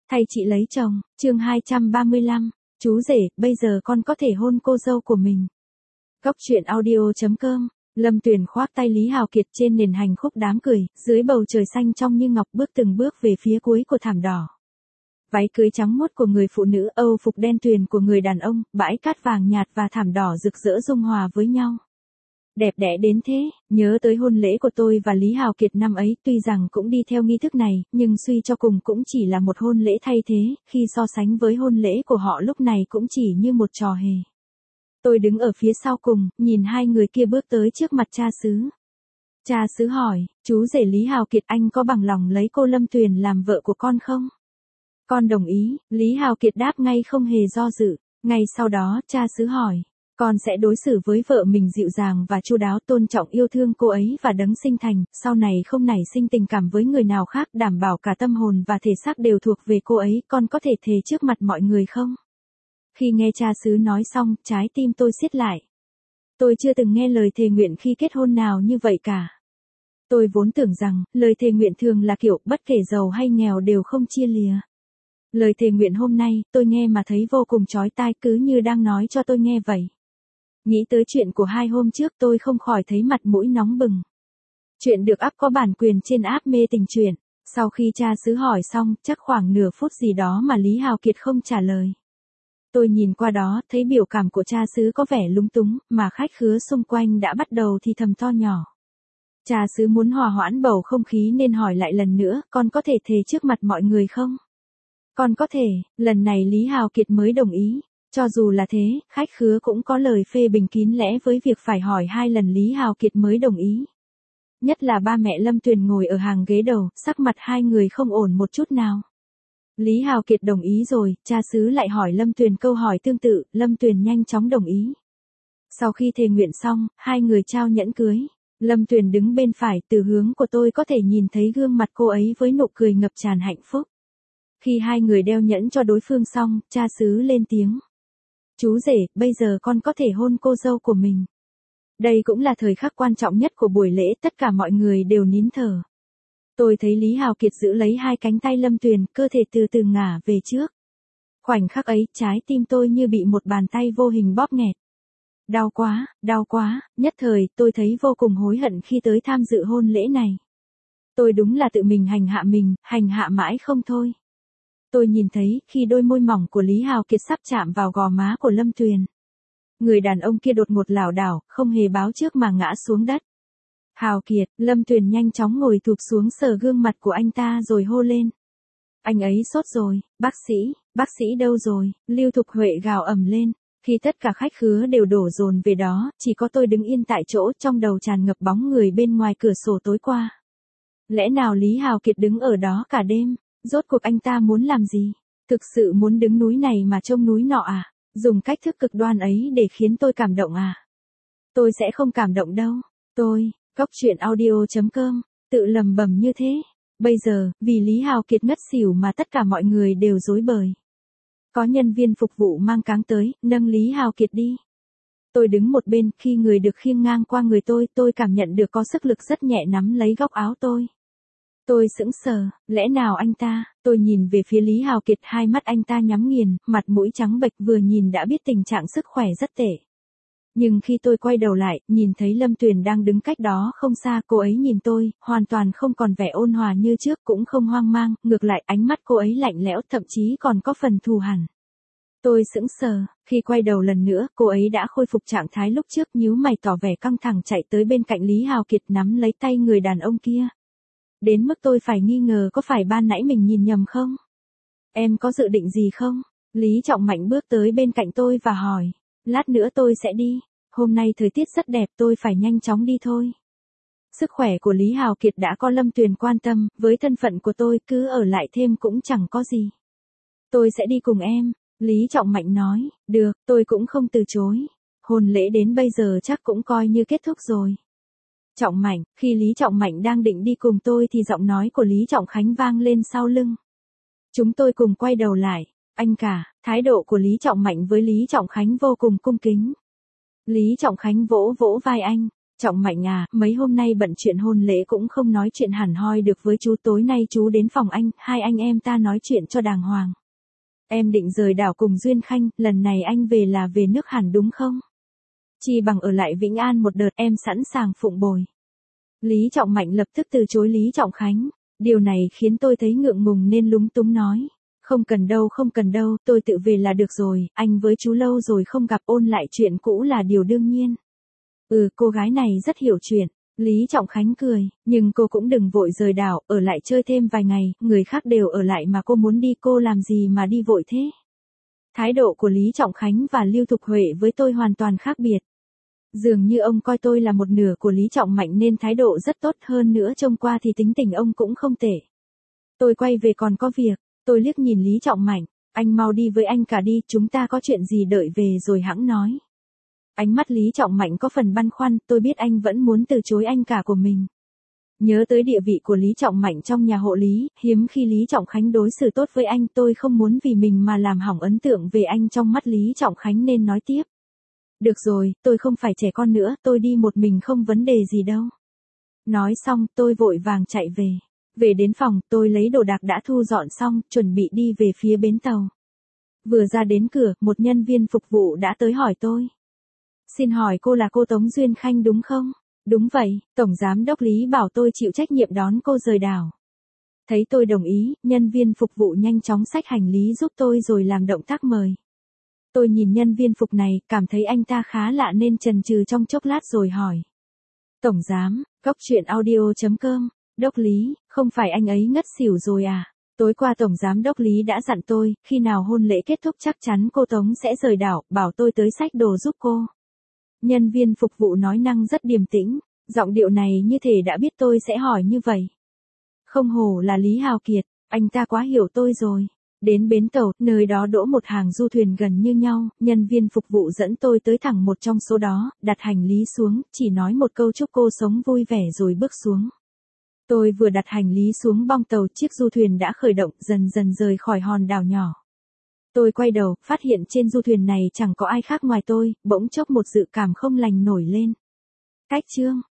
Thay chị lấy chồng, chương 235, chú rể, bây giờ con có thể hôn cô dâu của mình. Góc truyện audio.com, Lâm Tuyền khoác tay Lý Hào Kiệt trên nền hành khúc đám cười, dưới bầu trời xanh trong như ngọc bước từng bước về phía cuối của thảm đỏ. Váy cưới trắng muốt của người phụ nữ, âu phục đen tuyền của người đàn ông, bãi cát vàng nhạt và thảm đỏ rực rỡ dung hòa với nhau. Đẹp đẽ đến thế, nhớ tới hôn lễ của tôi và Lý Hào Kiệt năm ấy, tuy rằng cũng đi theo nghi thức này, nhưng suy cho cùng cũng chỉ là một hôn lễ thay thế, khi so sánh với hôn lễ của họ lúc này cũng chỉ như một trò hề. Tôi đứng ở phía sau cùng, nhìn hai người kia bước tới trước mặt cha xứ. Cha xứ hỏi, chú rể Lý Hào Kiệt, anh có bằng lòng lấy cô Lâm Tuyền làm vợ của con không? Con đồng ý, Lý Hào Kiệt đáp ngay không hề do dự. Ngay sau đó, cha xứ hỏi, con sẽ đối xử với vợ mình dịu dàng và chu đáo, tôn trọng yêu thương cô ấy và đấng sinh thành, sau này không nảy sinh tình cảm với người nào khác, đảm bảo cả tâm hồn và thể xác đều thuộc về cô ấy, con có thể thề trước mặt mọi người không? Khi nghe cha xứ nói xong, trái tim tôi siết lại. Tôi chưa từng nghe lời thề nguyện khi kết hôn nào như vậy cả. Tôi vốn tưởng rằng, lời thề nguyện thường là kiểu, bất kể giàu hay nghèo đều không chia lìa. Lời thề nguyện hôm nay, tôi nghe mà thấy vô cùng chói tai, cứ như đang nói cho tôi nghe vậy. Nghĩ tới chuyện của 2 hôm trước, tôi không khỏi thấy mặt mũi nóng bừng. Chuyện được up có bản quyền trên app Mê Tình Truyện. Sau khi cha xứ hỏi xong, chắc khoảng nửa phút gì đó mà Lý Hào Kiệt không trả lời. Tôi nhìn qua đó, thấy biểu cảm của cha xứ có vẻ lúng túng, mà khách khứa xung quanh đã bắt đầu thì thầm to nhỏ. Cha xứ muốn hòa hoãn bầu không khí nên hỏi lại lần nữa, con có thể thề trước mặt mọi người không? Con có thể, lần này Lý Hào Kiệt mới đồng ý. Cho dù là thế, khách khứa cũng có lời phê bình kín lẽ với việc phải hỏi 2 lần Lý Hào Kiệt mới đồng ý. Nhất là ba mẹ Lâm Tuyền ngồi ở hàng ghế đầu, sắc mặt hai người không ổn một chút nào. Lý Hào Kiệt đồng ý rồi, cha xứ lại hỏi Lâm Tuyền câu hỏi tương tự, Lâm Tuyền nhanh chóng đồng ý. Sau khi thề nguyện xong, hai người trao nhẫn cưới. Lâm Tuyền đứng bên phải, từ hướng của tôi có thể nhìn thấy gương mặt cô ấy với nụ cười ngập tràn hạnh phúc. Khi hai người đeo nhẫn cho đối phương xong, cha xứ lên tiếng. Chú rể, bây giờ con có thể hôn cô dâu của mình. Đây cũng là thời khắc quan trọng nhất của buổi lễ, tất cả mọi người đều nín thở. Tôi thấy Lý Hào Kiệt giữ lấy 2 cánh tay Lâm Tuyền, cơ thể từ từ ngả về trước. Khoảnh khắc ấy, trái tim tôi như bị một bàn tay vô hình bóp nghẹt. Đau quá, nhất thời, tôi thấy vô cùng hối hận khi tới tham dự hôn lễ này. Tôi đúng là tự mình, hành hạ mãi không thôi. Tôi nhìn thấy, khi đôi môi mỏng của Lý Hào Kiệt sắp chạm vào gò má của Lâm Tuyền. Người đàn ông kia đột ngột lảo đảo, không hề báo trước mà ngã xuống đất. Hào Kiệt, Lâm Tuyền nhanh chóng ngồi thụp xuống sờ gương mặt của anh ta rồi hô lên. Anh ấy sốt rồi, bác sĩ đâu rồi, Lưu Thục Huệ gào ầm lên. Khi tất cả khách khứa đều đổ dồn về đó, chỉ có tôi đứng yên tại chỗ, trong đầu tràn ngập bóng người bên ngoài cửa sổ tối qua. Lẽ nào Lý Hào Kiệt đứng ở đó cả đêm? Rốt cuộc anh ta muốn làm gì? Thực sự muốn đứng núi này mà trông núi nọ à? Dùng cách thức cực đoan ấy để khiến tôi cảm động à? Tôi sẽ không cảm động đâu. Góc truyện audio.com, tự lầm bầm như thế. Bây giờ, vì Lý Hào Kiệt ngất xỉu mà tất cả mọi người đều rối bời. Có nhân viên phục vụ mang cáng tới, nâng Lý Hào Kiệt đi. Tôi đứng một bên, khi người được khiêng ngang qua người tôi cảm nhận được có sức lực rất nhẹ nắm lấy góc áo tôi. Tôi sững sờ, lẽ nào anh ta? Tôi nhìn về phía Lý Hào Kiệt, 2 mắt anh ta nhắm nghiền, mặt mũi trắng bệch, vừa nhìn đã biết tình trạng sức khỏe rất tệ. Nhưng khi tôi quay đầu lại, nhìn thấy Lâm Tuyền đang đứng cách đó không xa, cô ấy nhìn tôi, hoàn toàn không còn vẻ ôn hòa như trước, cũng không hoang mang, ngược lại ánh mắt cô ấy lạnh lẽo, thậm chí còn có phần thù hằn. Tôi sững sờ, khi quay đầu lần nữa, cô ấy đã khôi phục trạng thái lúc trước, nhíu mày tỏ vẻ căng thẳng chạy tới bên cạnh Lý Hào Kiệt nắm lấy tay người đàn ông kia. Đến mức tôi phải nghi ngờ có phải ban nãy mình nhìn nhầm không? Em có dự định gì không? Lý Trọng Mạnh bước tới bên cạnh tôi và hỏi. Lát nữa tôi sẽ đi. Hôm nay thời tiết rất đẹp, tôi phải nhanh chóng đi thôi. Sức khỏe của Lý Hào Kiệt đã có Lâm Tuyền quan tâm, với thân phận của tôi cứ ở lại thêm cũng chẳng có gì. Tôi sẽ đi cùng em, Lý Trọng Mạnh nói. Được, tôi cũng không từ chối. Hôn lễ đến bây giờ chắc cũng coi như kết thúc rồi. Trọng Mạnh, khi Lý Trọng Mạnh đang định đi cùng tôi thì giọng nói của Lý Trọng Khánh vang lên sau lưng. Chúng tôi cùng quay đầu lại. Anh cả, thái độ của Lý Trọng Mạnh với Lý Trọng Khánh vô cùng cung kính. Lý Trọng Khánh vỗ vỗ vai anh. Trọng Mạnh à, mấy hôm nay bận chuyện hôn lễ cũng không nói chuyện hẳn hoi được với chú, tối nay chú đến phòng anh, hai anh em ta nói chuyện cho đàng hoàng. Em định rời đảo cùng Duyên Khanh, lần này anh về là về nước hẳn đúng không? Chi bằng ở lại Vĩnh An một đợt, em sẵn sàng phụng bồi. Lý Trọng Mạnh lập tức từ chối Lý Trọng Khánh. Điều này khiến tôi thấy ngượng ngùng nên lúng túng nói. Không cần đâu, tôi tự về là được rồi, anh với chú lâu rồi không gặp, ôn lại chuyện cũ là điều đương nhiên. Cô gái này rất hiểu chuyện. Lý Trọng Khánh cười, nhưng cô cũng đừng vội rời đảo, ở lại chơi thêm vài ngày, người khác đều ở lại mà cô muốn đi, cô làm gì mà đi vội thế? Thái độ của Lý Trọng Khánh và Lưu Thục Huệ với tôi hoàn toàn khác biệt. Dường như ông coi tôi là một nửa của Lý Trọng Mạnh nên thái độ rất tốt, hơn nữa trông qua thì tính tình ông cũng không tệ. Tôi quay về còn có việc, tôi liếc nhìn Lý Trọng Mạnh, anh mau đi với anh cả đi, chúng ta có chuyện gì đợi về rồi hẵng nói. Ánh mắt Lý Trọng Mạnh có phần băn khoăn, tôi biết anh vẫn muốn từ chối anh cả của mình. Nhớ tới địa vị của Lý Trọng Mạnh trong nhà hộ Lý, hiếm khi Lý Trọng Khánh đối xử tốt với anh, tôi không muốn vì mình mà làm hỏng ấn tượng về anh trong mắt Lý Trọng Khánh nên nói tiếp. Được rồi, tôi không phải trẻ con nữa, tôi đi một mình không vấn đề gì đâu. Nói xong, tôi vội vàng chạy về. Về đến phòng, tôi lấy đồ đạc đã thu dọn xong, chuẩn bị đi về phía bến tàu. Vừa ra đến cửa, một nhân viên phục vụ đã tới hỏi tôi. Xin hỏi cô là cô Tống Duyên Khanh đúng không? Đúng vậy, Tổng Giám đốc Lý bảo tôi chịu trách nhiệm đón cô rời đảo. Thấy tôi đồng ý, nhân viên phục vụ nhanh chóng xách hành lý giúp tôi rồi làm động tác mời. Tôi nhìn nhân viên phục này, cảm thấy anh ta khá lạ nên chần chừ trong chốc lát rồi hỏi. Tổng Giám, Góc Chuyện Audio.com, Đốc Lý, không phải anh ấy ngất xỉu rồi à? Tối qua Tổng Giám đốc Lý đã dặn tôi, khi nào hôn lễ kết thúc chắc chắn cô Tống sẽ rời đảo, bảo tôi tới xách đồ giúp cô. Nhân viên phục vụ nói năng rất điềm tĩnh, giọng điệu này như thể đã biết tôi sẽ hỏi như vậy. Không hổ là Lý Hào Kiệt, anh ta quá hiểu tôi rồi. Đến bến tàu, nơi đó đỗ một hàng du thuyền gần như nhau, nhân viên phục vụ dẫn tôi tới thẳng một trong số đó, đặt hành lý xuống, chỉ nói một câu chúc cô sống vui vẻ rồi bước xuống. Tôi vừa đặt hành lý xuống bong tàu, chiếc du thuyền đã khởi động, dần dần rời khỏi hòn đảo nhỏ. Tôi quay đầu, phát hiện trên du thuyền này chẳng có ai khác ngoài tôi, bỗng chốc một dự cảm không lành nổi lên. Cách chương